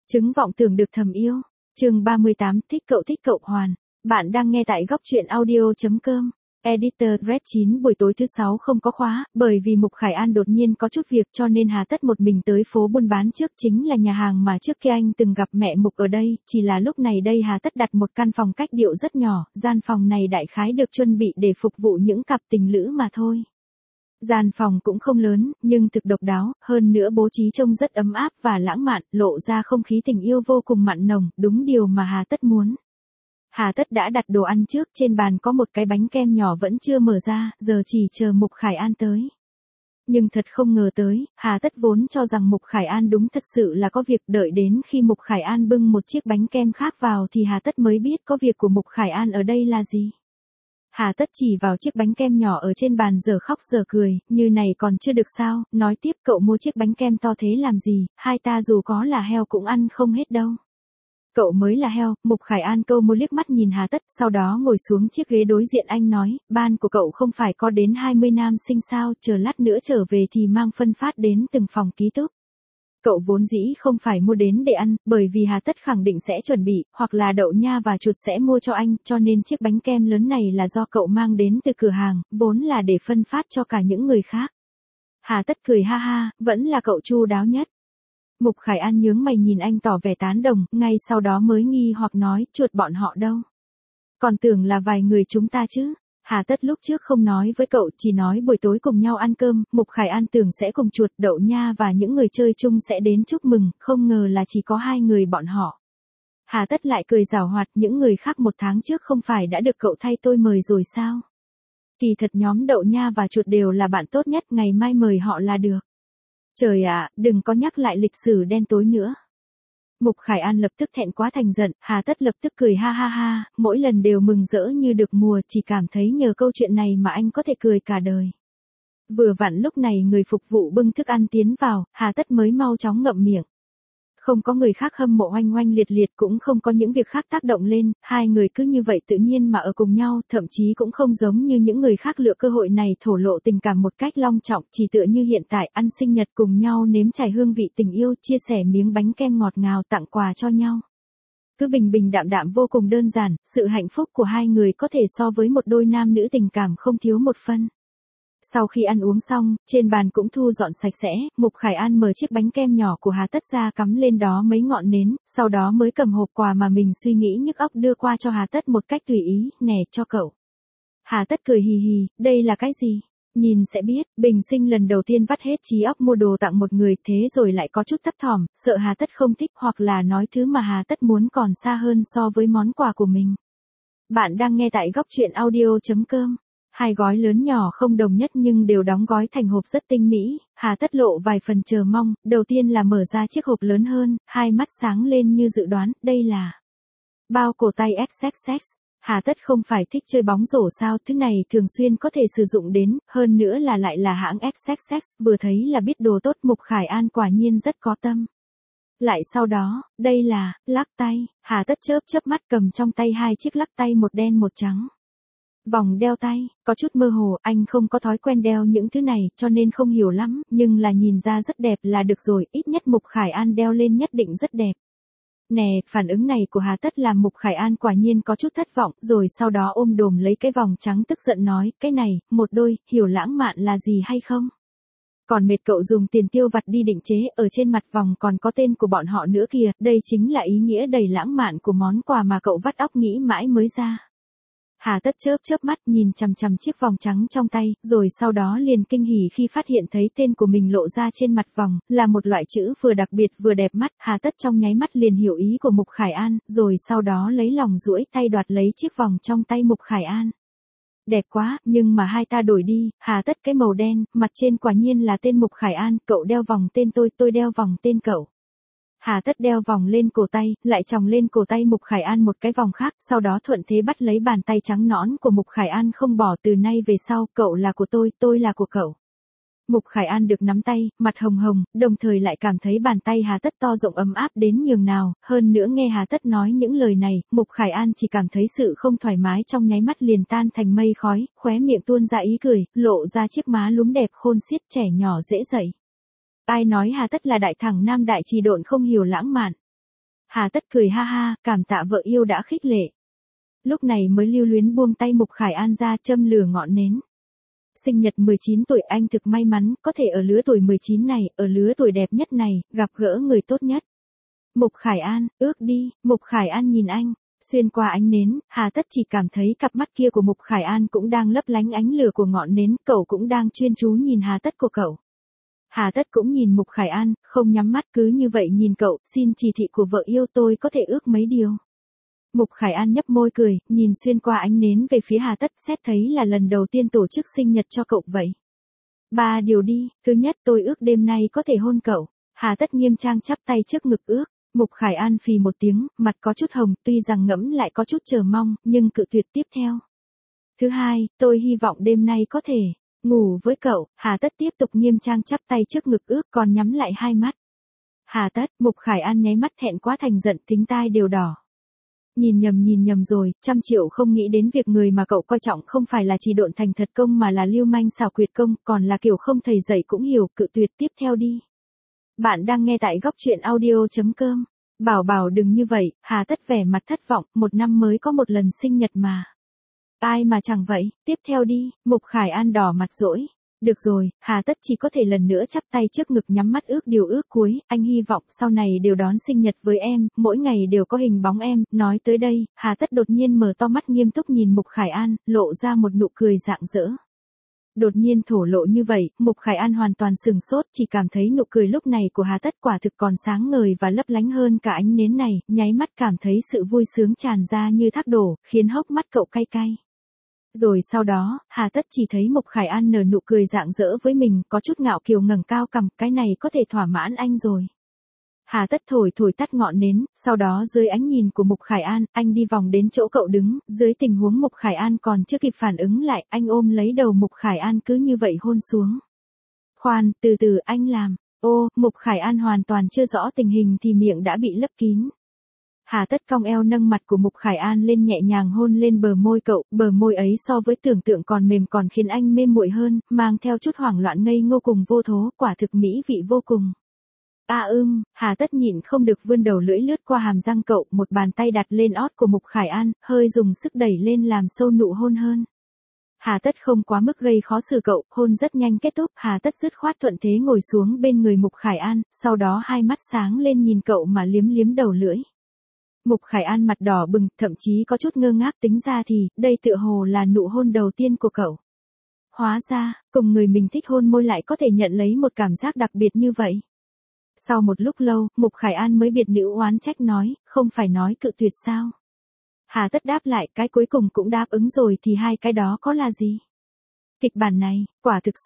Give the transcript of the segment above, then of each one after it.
Chứng vọng tưởng được thầm yêu. Chương 38, thích cậu hoàn. Bạn đang nghe tại góc truyện audio.com. Editor Red 9 buổi tối thứ 6 không có khóa, bởi vì Mục Khải An đột nhiên có chút việc cho nên Hà Tất một mình tới phố buôn bán trước, chính là nhà hàng mà trước kia anh từng gặp mẹ Mục ở đây, chỉ là lúc này đây Hà Tất đặt một căn phòng cách điệu rất nhỏ, gian phòng này đại khái được chuẩn bị để phục vụ những cặp tình lữ mà thôi. Gian phòng cũng không lớn, nhưng thực độc đáo, hơn nữa bố trí trông rất ấm áp và lãng mạn, lộ ra không khí tình yêu vô cùng mặn nồng, đúng điều mà Hà Tất muốn. Hà Tất đã đặt đồ ăn trước, trên bàn có một cái bánh kem nhỏ vẫn chưa mở ra, giờ chỉ chờ Mục Khải An tới. Nhưng thật không ngờ tới, Hà Tất vốn cho rằng Mục Khải An đúng thật sự là có việc, đợi đến khi Mục Khải An bưng một chiếc bánh kem khác vào thì Hà Tất mới biết có việc của Mục Khải An ở đây là gì. Hà Tất chỉ vào chiếc bánh kem nhỏ ở trên bàn giờ khóc giờ cười, như này còn chưa được sao, nói tiếp cậu mua chiếc bánh kem to thế làm gì, hai ta dù có là heo cũng ăn không hết đâu. Cậu mới là heo, Mục Khải An câu môi liếc mắt nhìn Hà Tất, sau đó ngồi xuống chiếc ghế đối diện anh nói, ban của cậu không phải có đến 20 nam sinh sao, chờ lát nữa trở về thì mang phân phát đến từng phòng ký túc. Cậu vốn dĩ không phải mua đến để ăn, bởi vì Hà Tất khẳng định sẽ chuẩn bị, hoặc là đậu nha và chuột sẽ mua cho anh, cho nên chiếc bánh kem lớn này là do cậu mang đến từ cửa hàng, vốn là để phân phát cho cả những người khác. Hà Tất cười ha ha, vẫn là cậu chu đáo nhất. Mục Khải An nhướng mày nhìn anh tỏ vẻ tán đồng, ngay sau đó mới nghi hoặc nói, chuột bọn họ đâu? Còn tưởng là vài người chúng ta chứ. Hà Tất lúc trước không nói với cậu, chỉ nói buổi tối cùng nhau ăn cơm, Mục Khải An tưởng sẽ cùng chuột, đậu nha và những người chơi chung sẽ đến chúc mừng, không ngờ là chỉ có hai người bọn họ. Hà Tất lại cười giảo hoạt, những người khác một tháng trước không phải đã được cậu thay tôi mời rồi sao? Kỳ thật nhóm đậu nha và chuột đều là bạn tốt nhất, ngày mai mời họ là được. Trời ạ, đừng có nhắc lại lịch sử đen tối nữa. Mục Khải An lập tức thẹn quá thành giận, Hà Tất lập tức cười ha ha ha, mỗi lần đều mừng rỡ như được mùa, chỉ cảm thấy nhờ câu chuyện này mà anh có thể cười cả đời. Vừa vặn lúc này người phục vụ bưng thức ăn tiến vào, Hà Tất mới mau chóng ngậm miệng. Không có người khác hâm mộ oanh oanh liệt liệt, cũng không có những việc khác tác động lên, hai người cứ như vậy tự nhiên mà ở cùng nhau, thậm chí cũng không giống như những người khác lựa cơ hội này thổ lộ tình cảm một cách long trọng, chỉ tựa như hiện tại ăn sinh nhật cùng nhau nếm trải hương vị tình yêu, chia sẻ miếng bánh kem ngọt ngào tặng quà cho nhau. Cứ bình bình đạm đạm vô cùng đơn giản, sự hạnh phúc của hai người có thể so với một đôi nam nữ tình cảm không thiếu một phân. Sau khi ăn uống xong, trên bàn cũng thu dọn sạch sẽ, Mục Khải An mở chiếc bánh kem nhỏ của Hà Tất ra cắm lên đó mấy ngọn nến, sau đó mới cầm hộp quà mà mình suy nghĩ nhức óc đưa qua cho Hà Tất một cách tùy ý, nè cho cậu. Hà Tất cười hì hì, đây là cái gì? Nhìn sẽ biết, bình sinh lần đầu tiên vắt hết trí óc mua đồ tặng một người, thế rồi lại có chút thấp thỏm, sợ Hà Tất không thích hoặc là nói thứ mà Hà Tất muốn còn xa hơn so với món quà của mình. Bạn đang nghe tại góc truyện audio.com. Hai gói lớn nhỏ không đồng nhất nhưng đều đóng gói thành hộp rất tinh mỹ, Hà Tất lộ vài phần chờ mong, đầu tiên là mở ra chiếc hộp lớn hơn, hai mắt sáng lên như dự đoán, đây là bao cổ tay XXX. Hà Tất không phải thích chơi bóng rổ sao, thứ này thường xuyên có thể sử dụng đến, hơn nữa là lại là hãng XXX, vừa thấy là biết đồ tốt. Mục Khải An quả nhiên rất có tâm. Lại sau đó, đây là lắc tay, Hà Tất chớp mắt cầm trong tay hai chiếc lắc tay, một đen một trắng. Vòng đeo tay, có chút mơ hồ, anh không có thói quen đeo những thứ này, cho nên không hiểu lắm, nhưng là nhìn ra rất đẹp là được rồi, ít nhất Mục Khải An đeo lên nhất định rất đẹp. Nè, phản ứng này của Hà Tất làm Mục Khải An quả nhiên có chút thất vọng, rồi sau đó ôm đồm lấy cái vòng trắng tức giận nói, cái này, một đôi, hiểu lãng mạn là gì hay không? Còn mệt cậu dùng tiền tiêu vặt đi định chế, ở trên mặt vòng còn có tên của bọn họ nữa kìa, đây chính là ý nghĩa đầy lãng mạn của món quà mà cậu vắt óc nghĩ mãi mới ra. Hà Tất chớp mắt nhìn chằm chằm chiếc vòng trắng trong tay, rồi sau đó liền kinh hỉ khi phát hiện thấy tên của mình lộ ra trên mặt vòng, là một loại chữ vừa đặc biệt vừa đẹp mắt. Hà Tất trong nháy mắt liền hiểu ý của Mục Khải An, rồi sau đó lấy lòng duỗi tay đoạt lấy chiếc vòng trong tay Mục Khải An. Đẹp quá, nhưng mà hai ta đổi đi, Hà Tất cái màu đen, mặt trên quả nhiên là tên Mục Khải An, cậu đeo vòng tên tôi đeo vòng tên cậu. Hà Tất đeo vòng lên cổ tay, lại chòng lên cổ tay Mục Khải An một cái vòng khác, sau đó thuận thế bắt lấy bàn tay trắng nõn của Mục Khải An không bỏ, từ nay về sau, cậu là của tôi là của cậu. Mục Khải An được nắm tay, mặt hồng hồng, đồng thời lại cảm thấy bàn tay Hà Tất to rộng ấm áp đến nhường nào, hơn nữa nghe Hà Tất nói những lời này, Mục Khải An chỉ cảm thấy sự không thoải mái trong nháy mắt liền tan thành mây khói, khóe miệng tuôn ra ý cười, lộ ra chiếc má lúm đẹp khôn xiết, trẻ nhỏ dễ dậy. Ai nói Hà Tất là đại thẳng nam đại trì độn không hiểu lãng mạn. Hà Tất cười ha ha, cảm tạ vợ yêu đã khích lệ. Lúc này mới lưu luyến buông tay Mục Khải An ra châm lửa ngọn nến. Sinh nhật 19 tuổi anh thực may mắn, có thể ở lứa tuổi 19 này, ở lứa tuổi đẹp nhất này, gặp gỡ người tốt nhất. Mục Khải An, ước đi, Mục Khải An nhìn anh, xuyên qua ánh nến, Hà Tất chỉ cảm thấy cặp mắt kia của Mục Khải An cũng đang lấp lánh ánh lửa của ngọn nến, cậu cũng đang chuyên chú nhìn Hà Tất của cậu. Hà Tất cũng nhìn Mục Khải An, không nhắm mắt cứ như vậy nhìn cậu, xin chỉ thị của vợ yêu tôi có thể ước mấy điều. Mục Khải An nhấp môi cười, nhìn xuyên qua ánh nến về phía Hà Tất, xét thấy là lần đầu tiên tổ chức sinh nhật cho cậu vậy. 3 điều đi, thứ nhất tôi ước đêm nay có thể hôn cậu. Hà Tất nghiêm trang chắp tay trước ngực ước. Mục Khải An phì một tiếng, mặt có chút hồng, tuy rằng ngẫm lại có chút chờ mong, nhưng cự tuyệt tiếp theo. Thứ hai, tôi hy vọng đêm nay có thể ngủ với cậu. Hà Tất tiếp tục nghiêm trang chắp tay trước ngực ước, còn nhắm lại hai mắt. Hà Tất, Mục Khải An nháy mắt thẹn quá thành giận, tính tai đều đỏ. Nhìn nhầm rồi, 100.000.000 không nghĩ đến việc người mà cậu coi trọng không phải là Trì Độn Thành thật công mà là lưu manh xảo quyệt công, còn là kiểu không thầy dạy cũng hiểu, cự tuyệt tiếp theo đi. Bạn đang nghe tại góc truyện audio.com. Bảo đừng như vậy, Hà Tất vẻ mặt thất vọng, một năm mới có một lần sinh nhật mà. Ai mà chẳng vậy, tiếp theo đi, Mục Khải An đỏ mặt dỗi. Được rồi, Hà Tất chỉ có thể lần nữa chắp tay trước ngực nhắm mắt ước điều ước cuối, anh hy vọng sau này đều đón sinh nhật với em, mỗi ngày đều có hình bóng em. Nói tới đây, Hà Tất đột nhiên mở to mắt nghiêm túc nhìn Mục Khải An, lộ ra một nụ cười rạng rỡ. Đột nhiên thổ lộ như vậy, Mục Khải An hoàn toàn sừng sốt, chỉ cảm thấy nụ cười lúc này của Hà Tất quả thực còn sáng ngời và lấp lánh hơn cả ánh nến này, nháy mắt cảm thấy sự vui sướng tràn ra như thác đổ, khiến hốc mắt cậu cay cay. Rồi sau đó, Hà Tất chỉ thấy Mục Khải An nở nụ cười rạng rỡ với mình, có chút ngạo kiều ngẩng cao cằm, cái này có thể thỏa mãn anh rồi. Hà Tất thổi tắt ngọn nến, sau đó dưới ánh nhìn của Mục Khải An, anh đi vòng đến chỗ cậu đứng, dưới tình huống Mục Khải An còn chưa kịp phản ứng lại, anh ôm lấy đầu Mục Khải An cứ như vậy hôn xuống. Khoan, từ từ anh làm. Ô, Mục Khải An hoàn toàn chưa rõ tình hình thì miệng đã bị lấp kín. Hà Tất cong eo nâng mặt của Mục Khải An lên nhẹ nhàng hôn lên bờ môi cậu, bờ môi ấy so với tưởng tượng còn mềm còn khiến anh mê muội hơn, mang theo chút hoảng loạn ngây ngô cùng vô thố, quả thực mỹ vị vô cùng. Hà Tất nhịn không được vươn đầu lưỡi lướt qua hàm răng cậu, một bàn tay đặt lên ót của Mục Khải An, hơi dùng sức đẩy lên làm sâu nụ hôn hơn. Hà Tất không quá mức gây khó xử cậu, hôn rất nhanh kết thúc, Hà Tất dứt khoát thuận thế ngồi xuống bên người Mục Khải An, sau đó hai mắt sáng lên nhìn cậu mà liếm đầu lưỡi. Mục Khải An mặt đỏ bừng, thậm chí có chút ngơ ngác, tính ra thì, đây tựa hồ là nụ hôn đầu tiên của cậu. Hóa ra, cùng người mình thích hôn môi lại có thể nhận lấy một cảm giác đặc biệt như vậy. Sau một lúc lâu, Mục Khải An mới biệt nữ oán trách nói, không phải nói cự tuyệt sao? Hà Tất đáp lại, cái cuối cùng cũng đáp ứng rồi thì hai cái đó có là gì? Kịch bản này, quả thực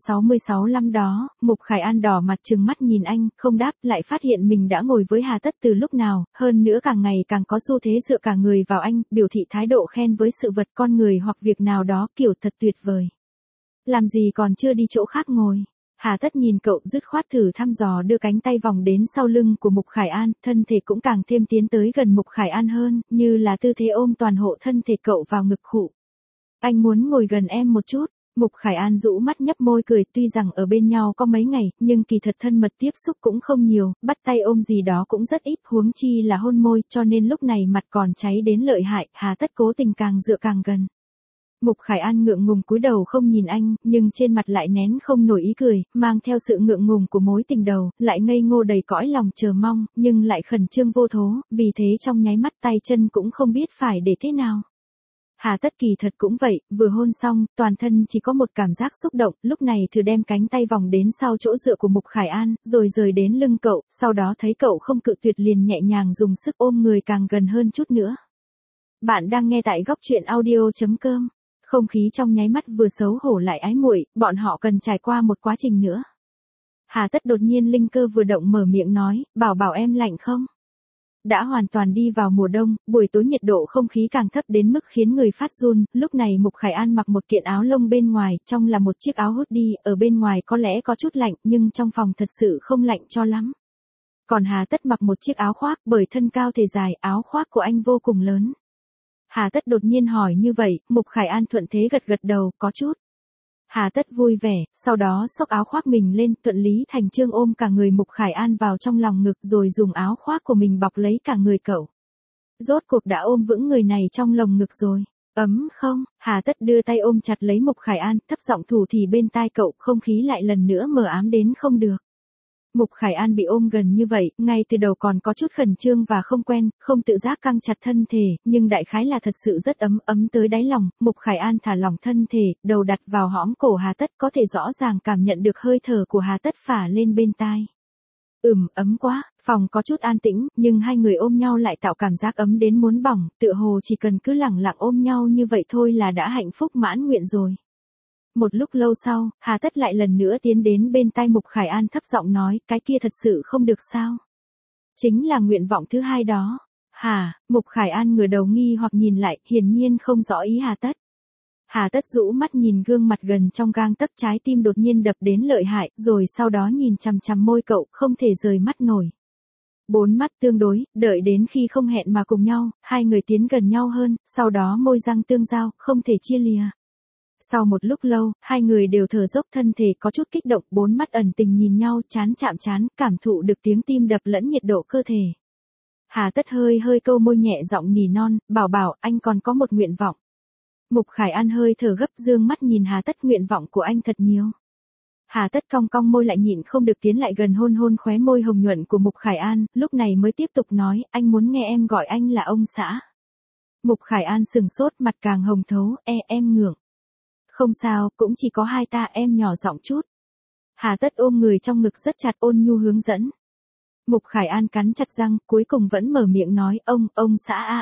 666 năm đó, Mục Khải An đỏ mặt trừng mắt nhìn anh, không đáp, lại phát hiện mình đã ngồi với Hà Tất từ lúc nào, hơn nữa càng ngày càng có xu thế dựa cả người vào anh, biểu thị thái độ khen với sự vật con người hoặc việc nào đó kiểu thật tuyệt vời. Làm gì còn chưa đi chỗ khác ngồi. Hà Tất nhìn cậu dứt khoát thử thăm dò đưa cánh tay vòng đến sau lưng của Mục Khải An, thân thể cũng càng thêm tiến tới gần Mục Khải An hơn, như là tư thế ôm toàn hộ thân thể cậu vào ngực khụ. Anh muốn ngồi gần em một chút. Mục Khải An rũ mắt nhấp môi cười, tuy rằng ở bên nhau có mấy ngày, nhưng kỳ thật thân mật tiếp xúc cũng không nhiều, bắt tay ôm gì đó cũng rất ít, huống chi là hôn môi, cho nên lúc này mặt còn cháy đến lợi hại, Hà Tất cố tình càng dựa càng gần. Mục Khải An ngượng ngùng cúi đầu không nhìn anh, nhưng trên mặt lại nén không nổi ý cười, mang theo sự ngượng ngùng của mối tình đầu, lại ngây ngô đầy cõi lòng chờ mong, nhưng lại khẩn trương vô thố, vì thế trong nháy mắt tay chân cũng không biết phải để thế nào. Hà Tất kỳ thật cũng vậy, vừa hôn xong, toàn thân chỉ có một cảm giác xúc động, lúc này thử đem cánh tay vòng đến sau chỗ dựa của Mục Khải An, rồi rời đến lưng cậu, sau đó thấy cậu không cự tuyệt liền nhẹ nhàng dùng sức ôm người càng gần hơn chút nữa. Bạn đang nghe tại góc truyện audio.com. Không khí trong nháy mắt vừa xấu hổ lại ái muội, bọn họ cần trải qua một quá trình nữa. Hà Tất đột nhiên linh cơ vừa động mở miệng nói, bảo em lạnh không? Đã hoàn toàn đi vào mùa đông, buổi tối nhiệt độ không khí càng thấp đến mức khiến người phát run, lúc này Mục Khải An mặc một kiện áo lông bên ngoài, trong là một chiếc áo hoodie, ở bên ngoài có lẽ có chút lạnh, nhưng trong phòng thật sự không lạnh cho lắm. Còn Hà Tất mặc một chiếc áo khoác, bởi thân cao thể dài, áo khoác của anh vô cùng lớn. Hà Tất đột nhiên hỏi như vậy, Mục Khải An thuận thế gật đầu, có chút. Hà Tất vui vẻ, sau đó xốc áo khoác mình lên, thuận lý thành chương ôm cả người Mục Khải An vào trong lòng ngực rồi dùng áo khoác của mình bọc lấy cả người cậu. Rốt cuộc đã ôm vững người này trong lồng ngực rồi. Ấm không? Hà Tất đưa tay ôm chặt lấy Mục Khải An, thấp giọng thủ thì bên tai cậu, không khí lại lần nữa mờ ám đến không được. Mục Khải An bị ôm gần như vậy, ngay từ đầu còn có chút khẩn trương và không quen, không tự giác căng chặt thân thể, nhưng đại khái là thật sự rất ấm tới đáy lòng. Mục Khải An thả lỏng thân thể, đầu đặt vào hõm cổ Hà Tất, có thể rõ ràng cảm nhận được hơi thở của Hà Tất phả lên bên tai. Ấm quá, phòng có chút an tĩnh, nhưng hai người ôm nhau lại tạo cảm giác ấm đến muốn bỏng, tựa hồ chỉ cần cứ lẳng lặng ôm nhau như vậy thôi là đã hạnh phúc mãn nguyện rồi. Một lúc lâu sau, Hà Tất lại lần nữa tiến đến bên tai Mục Khải An thấp giọng nói, cái kia thật sự không được sao? Chính là nguyện vọng thứ hai đó. Hả? Mục Khải An ngửa đầu nghi hoặc nhìn lại, hiển nhiên không rõ ý Hà Tất. Hà Tất rũ mắt nhìn gương mặt gần trong gang tấc, trái tim đột nhiên đập đến lợi hại, rồi sau đó nhìn chằm chằm môi cậu, không thể rời mắt nổi. Bốn mắt tương đối, đợi đến khi không hẹn mà cùng nhau, hai người tiến gần nhau hơn, sau đó môi răng tương giao, không thể chia lìa. Sau một lúc lâu, hai người đều thở dốc, thân thể có chút kích động, bốn mắt ẩn tình nhìn nhau, trán chạm trán, cảm thụ được tiếng tim đập lẫn nhiệt độ cơ thể. Hà Tất hơi câu môi nhẹ giọng nỉ non, bảo, anh còn có một nguyện vọng. Mục Khải An hơi thở gấp, dương mắt nhìn Hà Tất, nguyện vọng của anh thật nhiều. Hà Tất cong môi lại nhịn không được tiến lại gần hôn khóe môi hồng nhuận của Mục Khải An, lúc này mới tiếp tục nói, anh muốn nghe em gọi anh là ông xã. Mục Khải An sừng sốt, mặt càng hồng thấu, em ngượng. Không sao, cũng chỉ có hai ta, em nhỏ giọng chút. Hà Tất ôm người trong ngực rất chặt, ôn nhu hướng dẫn. Mục Khải An cắn chặt răng, cuối cùng vẫn mở miệng nói, ông xã a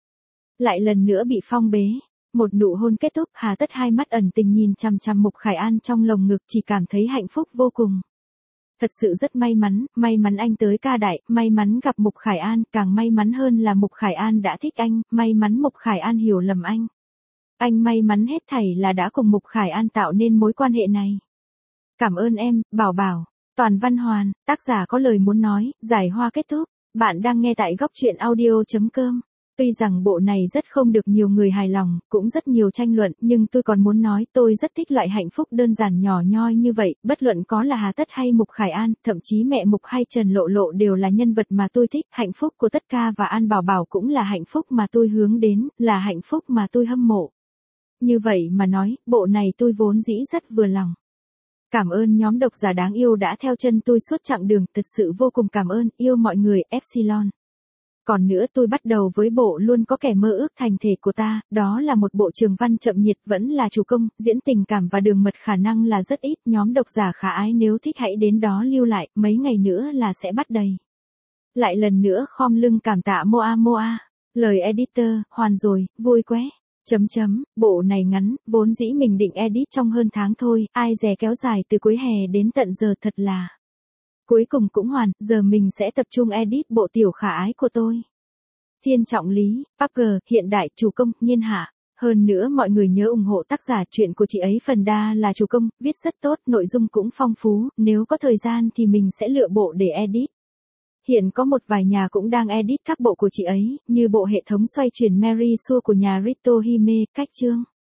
Lại lần nữa bị phong bế. Một nụ hôn kết thúc, Hà Tất hai mắt ẩn tình nhìn chằm chằm Mục Khải An trong lồng ngực, chỉ cảm thấy hạnh phúc vô cùng. Thật sự rất may mắn anh tới ca đại, may mắn gặp Mục Khải An, càng may mắn hơn là Mục Khải An đã thích anh, may mắn Mục Khải An hiểu lầm anh. Anh may mắn hết thảy là đã cùng Mục Khải An tạo nên mối quan hệ này. Cảm ơn em, bảo. Toàn Văn Hoàn, tác giả có lời muốn nói, giải hoa kết thúc. Bạn đang nghe tại góc truyện audio.com. Tuy rằng bộ này rất không được nhiều người hài lòng, cũng rất nhiều tranh luận, nhưng tôi còn muốn nói tôi rất thích loại hạnh phúc đơn giản nhỏ nhoi như vậy, bất luận có là Hà Tất hay Mục Khải An, thậm chí mẹ Mục hay Trần Lộ Lộ đều là nhân vật mà tôi thích, hạnh phúc của Tất Ca và An Bảo cũng là hạnh phúc mà tôi hướng đến, là hạnh phúc mà tôi hâm mộ. Như vậy mà nói, bộ này tôi vốn dĩ rất vừa lòng. Cảm ơn nhóm độc giả đáng yêu đã theo chân tôi suốt chặng đường, thật sự vô cùng cảm ơn, yêu mọi người, Epsilon. Còn nữa tôi bắt đầu với bộ Luôn có kẻ mơ ước thành thể của ta, đó là một bộ trường văn chậm nhiệt, vẫn là chủ công, diễn tình cảm và đường mật khả năng là rất ít, nhóm độc giả khả ái nếu thích hãy đến đó lưu lại, mấy ngày nữa là sẽ bắt đầy. Lại lần nữa khom lưng cảm tạ Moa. Lời editor, hoàn rồi, vui quá. Bộ này ngắn, vốn dĩ mình định edit trong hơn tháng thôi, ai dè kéo dài từ cuối hè đến tận giờ thật là. Cuối cùng cũng hoàn, giờ mình sẽ tập trung edit bộ tiểu khả ái của tôi. Thiên Trọng Lý, Parker, hiện đại, chủ công, Nhiên Hạ. Hơn nữa mọi người nhớ ủng hộ tác giả, chuyện của chị ấy phần đa là chủ công, viết rất tốt, nội dung cũng phong phú, nếu có thời gian thì mình sẽ lựa bộ để edit. Hiện có một vài nhà cũng đang edit các bộ của chị ấy, như bộ hệ thống xoay chuyển Mary Sue của nhà Rito Hime, cách chương.